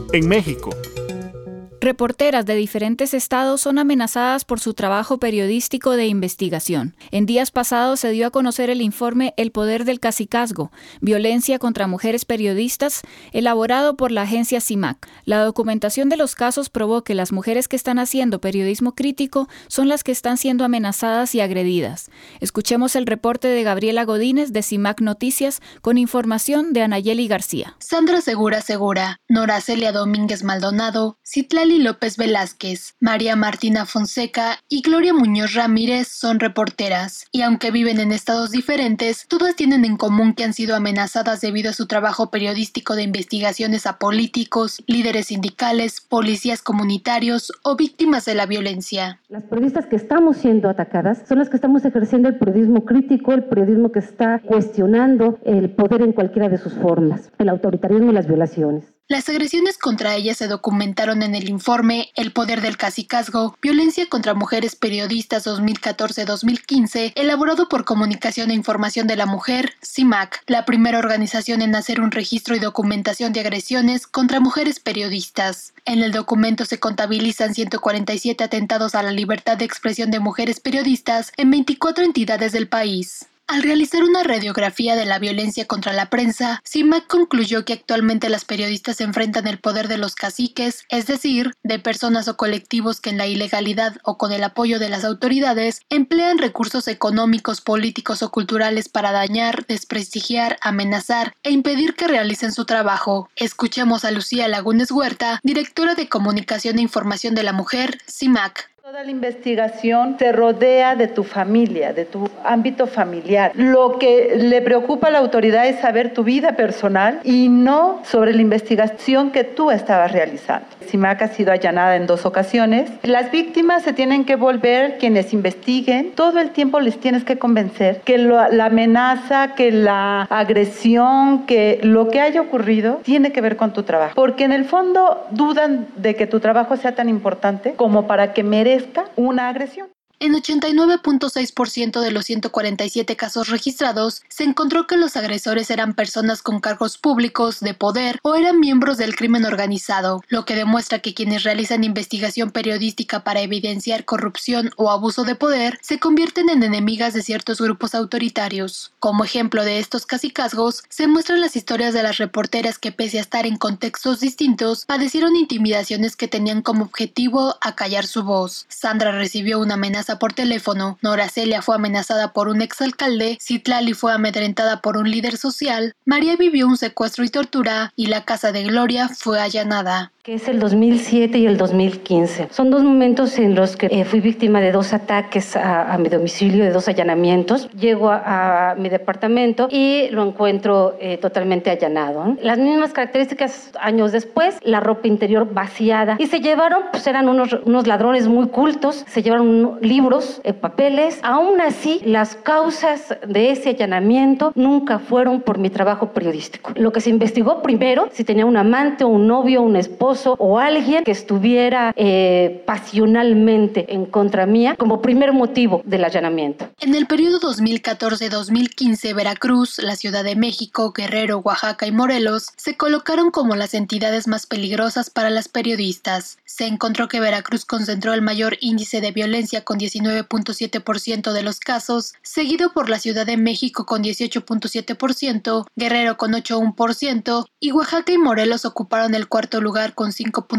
En México, reporteras de diferentes estados son amenazadas por su trabajo periodístico de investigación. En días pasados se dio a conocer el informe El poder del cacicazgo, violencia contra mujeres periodistas, elaborado por la agencia CIMAC. La documentación de los casos probó que las mujeres que están haciendo periodismo crítico son las que están siendo amenazadas y agredidas. Escuchemos el reporte de Gabriela Godínez de CIMAC Noticias con información de Anayeli García. Sandra Segura, Nora Celia Domínguez Maldonado, Citlali López Velázquez, María Martina Fonseca y Gloria Muñoz Ramírez son reporteras, y aunque viven en estados diferentes, todas tienen en común que han sido amenazadas debido a su trabajo periodístico de investigaciones a políticos, líderes sindicales, policías comunitarios o víctimas de la violencia. Las periodistas que estamos siendo atacadas son las que estamos ejerciendo el periodismo crítico, el periodismo que está cuestionando el poder en cualquiera de sus formas, el autoritarismo y las violaciones. Las agresiones contra ellas se documentaron en el informe El poder del cacicazgo, violencia contra mujeres periodistas 2014-2015, elaborado por Comunicación e Información de la Mujer, CIMAC, la primera organización en hacer un registro y documentación de agresiones contra mujeres periodistas. En el documento se contabilizan 147 atentados a la libertad de expresión de mujeres periodistas en 24 entidades del país. Al realizar una radiografía de la violencia contra la prensa, CIMAC concluyó que actualmente las periodistas enfrentan el poder de los caciques, es decir, de personas o colectivos que en la ilegalidad o con el apoyo de las autoridades emplean recursos económicos, políticos o culturales para dañar, desprestigiar, amenazar e impedir que realicen su trabajo. Escuchemos a Lucía Lagunes Huerta, directora de Comunicación e Información de la Mujer, CIMAC. Toda la investigación se rodea de tu familia, de tu ámbito familiar. Lo que le preocupa a la autoridad es saber tu vida personal y no sobre la investigación que tú estabas realizando. CIMAC ha sido allanada en 2 ocasiones. Las víctimas se tienen que volver quienes investiguen. Todo el tiempo les tienes que convencer que la amenaza, que la agresión, que lo que haya ocurrido tiene que ver con tu trabajo. Porque en el fondo dudan de que tu trabajo sea tan importante como para que merezca una agresión. En 89.6% de los 147 casos registrados, se encontró que los agresores eran personas con cargos públicos, de poder o eran miembros del crimen organizado, lo que demuestra que quienes realizan investigación periodística para evidenciar corrupción o abuso de poder se convierten en enemigas de ciertos grupos autoritarios. Como ejemplo de estos cacicazgos, se muestran las historias de las reporteras que, pese a estar en contextos distintos, padecieron intimidaciones que tenían como objetivo acallar su voz. Sandra recibió una amenaza por teléfono, Nora Celia fue amenazada por un exalcalde, Citlali fue amedrentada por un líder social, María vivió un secuestro y tortura y la casa de Gloria fue allanada. Que es el 2007 y el 2015. Son 2 momentos en los que fui víctima de 2 ataques a mi domicilio, de 2 allanamientos. Llego a mi departamento y lo encuentro totalmente allanado. Las mismas características años después, la ropa interior vaciada. Y se llevaron, pues eran unos ladrones muy cultos, se llevaron libros, papeles. Aún así, las causas de ese allanamiento nunca fueron por mi trabajo periodístico. Lo que se investigó primero, si tenía un amante, un novio, un esposo, o alguien que estuviera pasionalmente en contra mía como primer motivo del allanamiento. En el periodo 2014-2015, Veracruz, la Ciudad de México, Guerrero, Oaxaca y Morelos se colocaron como las entidades más peligrosas para las periodistas. Se encontró que Veracruz concentró el mayor índice de violencia con 19.7% de los casos, seguido por la Ciudad de México con 18.7%, Guerrero con 8.1% y Oaxaca y Morelos ocuparon el 4º lugar con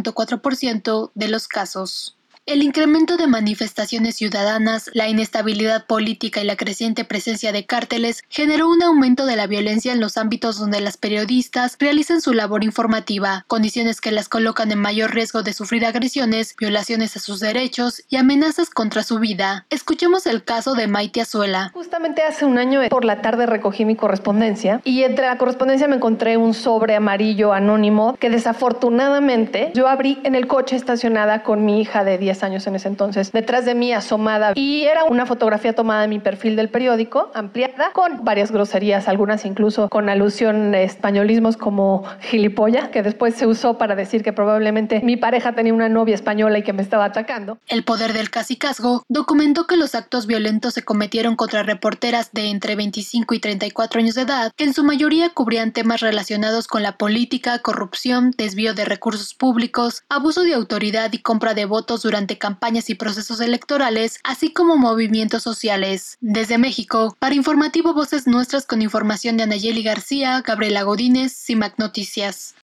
5.4% de los casos. El incremento de manifestaciones ciudadanas, la inestabilidad política y la creciente presencia de cárteles generó un aumento de la violencia en los ámbitos donde las periodistas realizan su labor informativa, condiciones que las colocan en mayor riesgo de sufrir agresiones, violaciones a sus derechos y amenazas contra su vida. Escuchemos el caso de Maite Azuela. Justamente hace un año por la tarde recogí mi correspondencia y entre la correspondencia me encontré un sobre amarillo anónimo que desafortunadamente yo abrí en el coche estacionada con mi hija de 10 10 años en ese entonces, detrás de mí asomada, y era una fotografía tomada de mi perfil del periódico, ampliada, con varias groserías, algunas incluso con alusión a españolismos como gilipollas, que después se usó para decir que probablemente mi pareja tenía una novia española y que me estaba atacando. El Poder del Cacicazgo documentó que los actos violentos se cometieron contra reporteras de entre 25 y 34 años de edad, que en su mayoría cubrían temas relacionados con la política, corrupción, desvío de recursos públicos, abuso de autoridad y compra de votos durante campañas y procesos electorales, así como movimientos sociales. Desde México, para Informativo Voces Nuestras con información de Anayeli García, Gabriela Godínez, CIMAC Noticias.